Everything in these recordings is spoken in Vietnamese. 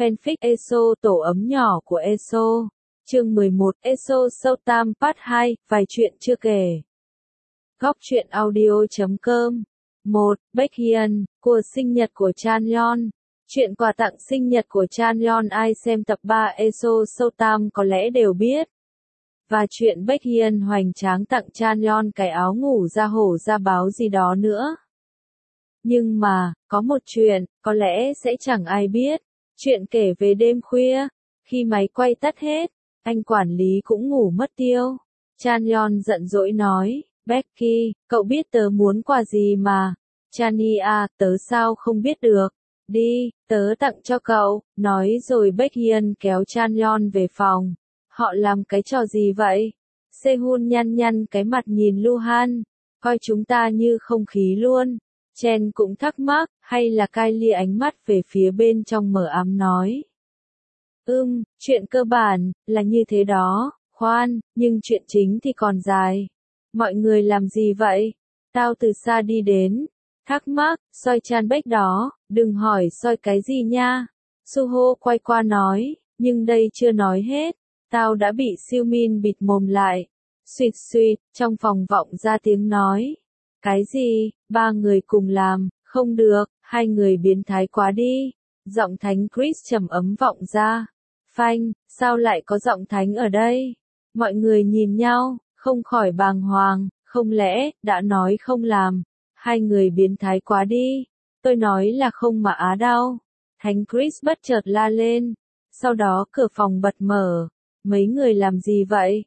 Fanfic ESO tổ ấm nhỏ của ESO. Chương 11 ESO Showtime Part 2, vài chuyện chưa kể. Góc truyện audio.com 1. Baekhyun, của sinh nhật của Chanyeon. Chuyện quà tặng sinh nhật của Chanyeon ai xem tập 3 ESO Showtime có lẽ đều biết. Và chuyện Baekhyun hoành tráng tặng Chanyeon cái áo ngủ da hổ da báo gì đó nữa. Nhưng mà, có một chuyện, có lẽ sẽ chẳng ai biết. Chuyện kể về đêm khuya, khi máy quay tắt hết, anh quản lý cũng ngủ mất tiêu. Chanyeon giận dỗi nói, Becky, cậu biết tớ muốn quà gì mà. Chani à, tớ sao không biết được. Đi, tớ tặng cho cậu, nói rồi Baekhyun kéo Chanyeon về phòng. Họ làm cái trò gì vậy? Sehun nhăn nhăn cái mặt nhìn Luhan, coi chúng ta như không khí luôn. Chen cũng thắc mắc, hay là Kylie ánh mắt về phía bên trong mờ ám nói. Chuyện cơ bản, là như thế đó, khoan, nhưng chuyện chính thì còn dài. Mọi người làm gì vậy? Tao từ xa đi đến. Thắc mắc, soi Chan Bách đó, đừng hỏi soi cái gì nha. Suho quay qua nói, nhưng đây chưa nói hết. Tao đã bị Siêu Min bịt mồm lại. Suýt suýt, trong phòng vọng ra tiếng nói. Cái gì, ba người cùng làm, không được, hai người biến thái quá đi. Giọng thánh Chris trầm ấm vọng ra. Phanh, sao lại có giọng thánh ở đây? Mọi người nhìn nhau, không khỏi bàng hoàng, không lẽ, đã nói không làm. Hai người biến thái quá đi. Tôi nói là không mà á đau. Thánh Chris bất chợt la lên. Sau đó cửa phòng bật mở. Mấy người làm gì vậy?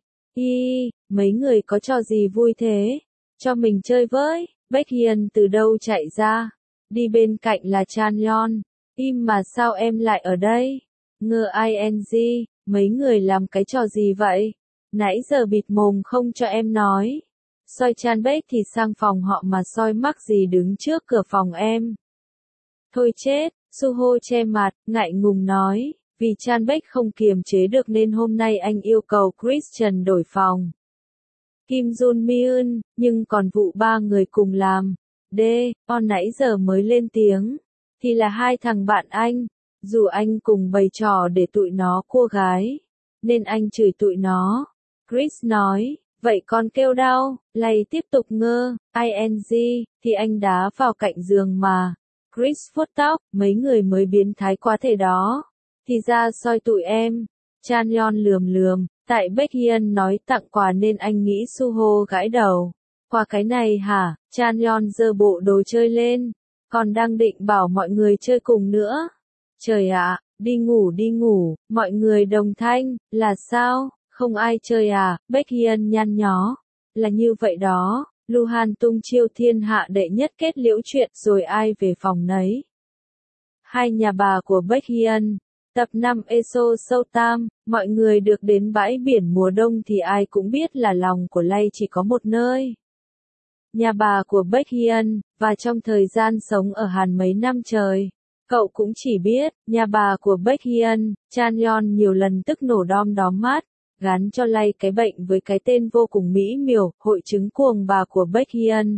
Mấy người có trò gì vui thế? Cho mình chơi với. Baekhyun từ đâu chạy ra? Đi bên cạnh là Chanyeon. Im mà sao em lại ở đây? Ngơ ing, mấy người làm cái trò gì vậy? Nãy giờ bịt mồm không cho em nói. Soi Chan Bách thì sang phòng họ mà soi mắc gì đứng trước cửa phòng em. Thôi chết, Suho che mặt, ngại ngùng nói, vì Chan Bách không kiềm chế được nên hôm nay anh yêu cầu Christian đổi phòng. Kim Jun Myun, nhưng còn vụ ba người cùng làm. Nãy giờ mới lên tiếng. Thì là hai thằng bạn anh. Dù anh cùng bày trò để tụi nó cua gái. Nên anh chửi tụi nó. Chris nói, vậy con kêu đau, lay tiếp tục ngơ, ing, thì anh đá vào cạnh giường mà. Chris vuốt tóc, mấy người mới biến thái quá thể đó. Thì ra soi tụi em. Chanyeon lườm. Tại Baekhyun nói tặng quà nên anh nghĩ Suho gãi đầu. Quà cái này hả? Chanyeon giơ bộ đồ chơi lên. Còn đang định bảo mọi người chơi cùng nữa. Trời ạ, đi ngủ, mọi người đồng thanh, là sao? Không ai chơi à? Baekhyun nhăn nhó. Là như vậy đó, Luhan tung chiêu thiên hạ đệ nhất kết liễu chuyện rồi ai về phòng nấy. Hai nhà bà của Baekhyun. Tập 5 ESO Showtime, mọi người được đến bãi biển mùa đông thì ai cũng biết là lòng của Lay chỉ có một nơi. Nhà bà của Baekhyun, và trong thời gian sống ở Hàn mấy năm trời, cậu cũng chỉ biết, nhà bà của Baekhyun, Chanyeon nhiều lần tức nổ đom mắt, gắn cho Lay cái bệnh với cái tên vô cùng mỹ miều, hội chứng cuồng bà của Baekhyun.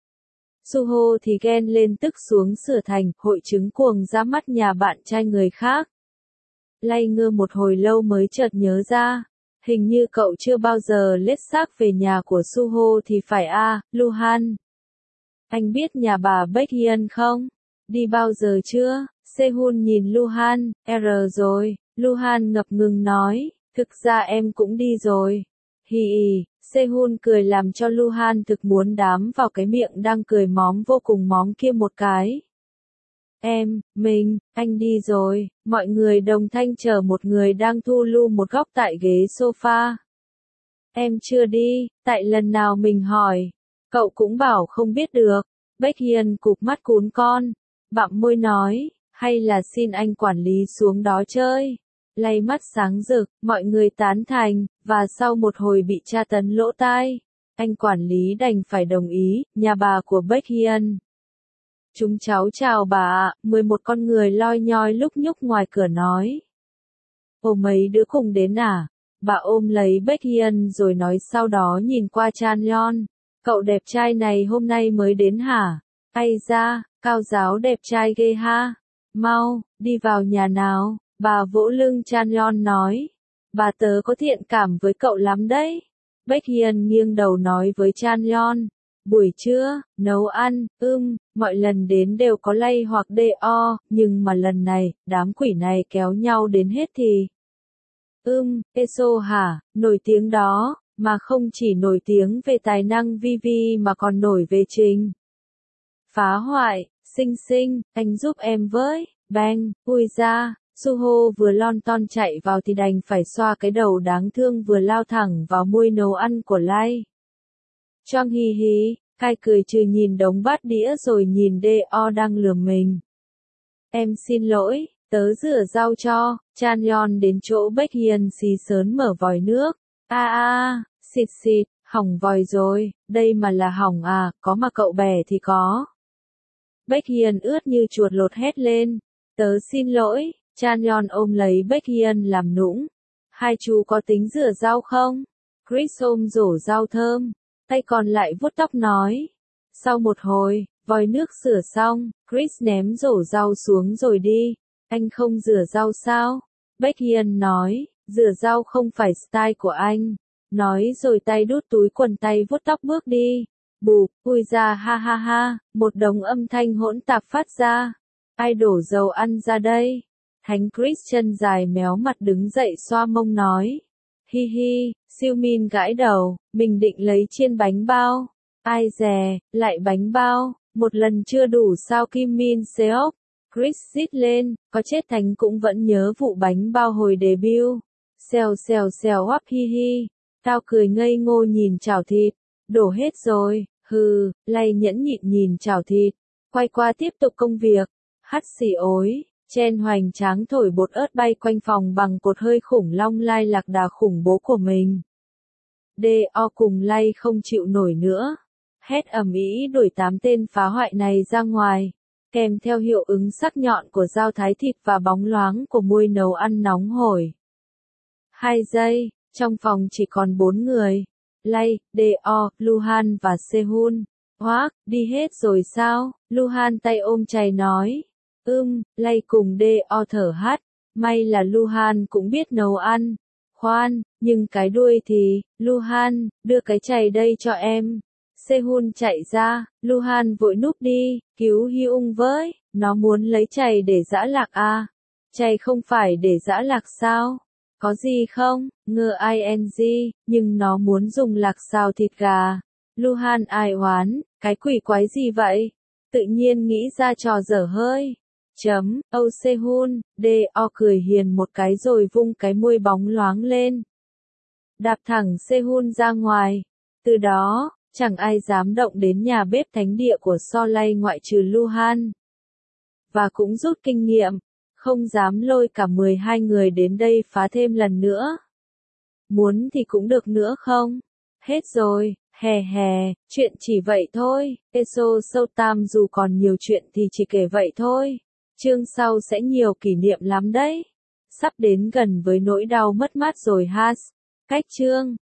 Suho thì ghen lên tức xuống sửa thành, hội chứng cuồng ra mắt nhà bạn trai người khác. Lay ngơ một hồi lâu mới chợt nhớ ra. Hình như cậu chưa bao giờ lết xác về nhà của Suho thì phải Luhan. Anh biết nhà bà Baekhyun không? Đi bao giờ chưa? Sehun nhìn Luhan, rồi. Luhan ngập ngừng nói, thực ra em cũng đi rồi. Sehun cười làm cho Luhan thực muốn đám vào cái miệng đang cười móm vô cùng móm kia một cái. Anh đi rồi, mọi người đồng thanh chờ một người đang thu lu một góc tại ghế sofa. Em chưa đi, tại lần nào mình hỏi, cậu cũng bảo không biết được. Baekhyun cụp mắt cún con, bặm môi nói, hay là xin anh quản lý xuống đó chơi. Lay mắt sáng rực, mọi người tán thành, và sau một hồi bị tra tấn lỗ tai, anh quản lý đành phải đồng ý, nhà bà của Baekhyun. Chúng cháu chào bà ạ, 11 con người loi nhoi lúc nhúc ngoài cửa nói. Mấy đứa cùng đến à? Bà ôm lấy Baekhyun rồi nói sau đó nhìn qua Chanyeon. Cậu đẹp trai này hôm nay mới đến hả? Ây da, cao giáo đẹp trai ghê ha. Mau, đi vào nhà nào, Bà vỗ lưng Chanyeol nói. Bà tớ có thiện cảm với cậu lắm đấy. Baekhyun nghiêng đầu nói với Chanyeol. Buổi trưa, nấu ăn, mọi lần đến đều có lay hoặc do, nhưng mà lần này, đám quỷ này kéo nhau đến hết thì. ESO hả, nổi tiếng đó, mà không chỉ nổi tiếng về tài năng VV mà còn nổi về trình. Phá hoại, xinh, anh giúp em với, bang, ui ra. Suho vừa lon ton chạy vào thì đành phải xoa cái đầu đáng thương vừa lao thẳng vào môi nấu ăn của Lay. Choang hi hi, Kai cười trừ nhìn đống bát đĩa rồi nhìn Do đang lườm mình. Em xin lỗi, tớ rửa rau cho. Chanyeol đến chỗ Baekhyun xì sớn mở vòi nước. Xịt, hỏng vòi rồi, đây mà là hỏng à, có mà cậu bẻ thì có. Baekhyun ướt như chuột lột hét lên. Tớ xin lỗi. Chanyeol ôm lấy Baekhyun làm nũng. Hai chú có tính rửa rau không? Chris ôm rổ rau thơm, tay còn lại vuốt tóc nói. Sau một hồi, vòi nước rửa xong, Chris ném rổ rau xuống rồi đi. Anh không rửa rau sao? Baekhyun nói, rửa rau không phải style của anh. Nói rồi tay đút túi quần tay vuốt tóc bước đi. Bụp, ui ra ha ha ha, một đống âm thanh hỗn tạp phát ra. Ai đổ dầu ăn ra đây? Thánh Chris chân dài méo mặt đứng dậy xoa mông nói. Hi hi, Siêu Min gãi đầu, mình định lấy chiên bánh bao. Ai dè, lại bánh bao, một lần chưa đủ sao Kim Min Seok. Chris rít lên, có chết Thánh cũng vẫn nhớ vụ bánh bao hồi debut. Xèo hoắp hi hi. Tao cười ngây ngô nhìn chảo thịt. Đổ hết rồi, hừ, Lay nhẫn nhịn nhìn chảo thịt. Quay qua tiếp tục công việc. Hắt xì ối. Chen hoành tráng thổi bột ớt bay quanh phòng bằng cột hơi khủng long Lai lạc đà khủng bố của mình. Do cùng Lay không chịu nổi nữa. Hét ầm ĩ đuổi 8 tên phá hoại này ra ngoài. Kèm theo hiệu ứng sắc nhọn của dao thái thịt và bóng loáng của muôi nấu ăn nóng hổi. 2 giây, trong phòng chỉ còn 4 người. Lay, Do, Luhan và Sehun. Hoác, đi hết rồi sao? Luhan tay ôm chày nói. Lay cùng Do thở hắt. May là Luhan cũng biết nấu ăn. Khoan, nhưng cái đuôi thì, Luhan, đưa cái chày đây cho em. Sehun chạy ra, Luhan vội núp đi, cứu Hyung với, nó muốn lấy chày để giã lạc à. Chày không phải để giã lạc sao? Có gì không? Ngờ ing, nhưng nó muốn dùng lạc xào thịt gà. Luhan ai oán, cái quỷ quái gì vậy? Tự nhiên nghĩ ra trò dở hơi. Âu Sehun, Do cười hiền một cái rồi vung cái môi bóng loáng lên. Đạp thẳng Sehun ra ngoài. Từ đó, chẳng ai dám động đến nhà bếp thánh địa của Solay ngoại trừ Luhan. Và cũng rút kinh nghiệm, không dám lôi cả 12 người đến đây phá thêm lần nữa. Muốn thì cũng được nữa không? Hết rồi, hè, chuyện chỉ vậy thôi. ESO Sâu Tam dù còn nhiều chuyện thì chỉ kể vậy thôi. Chương sau sẽ nhiều kỷ niệm lắm đấy. Sắp đến gần với nỗi đau mất mát rồi ha. Cách chương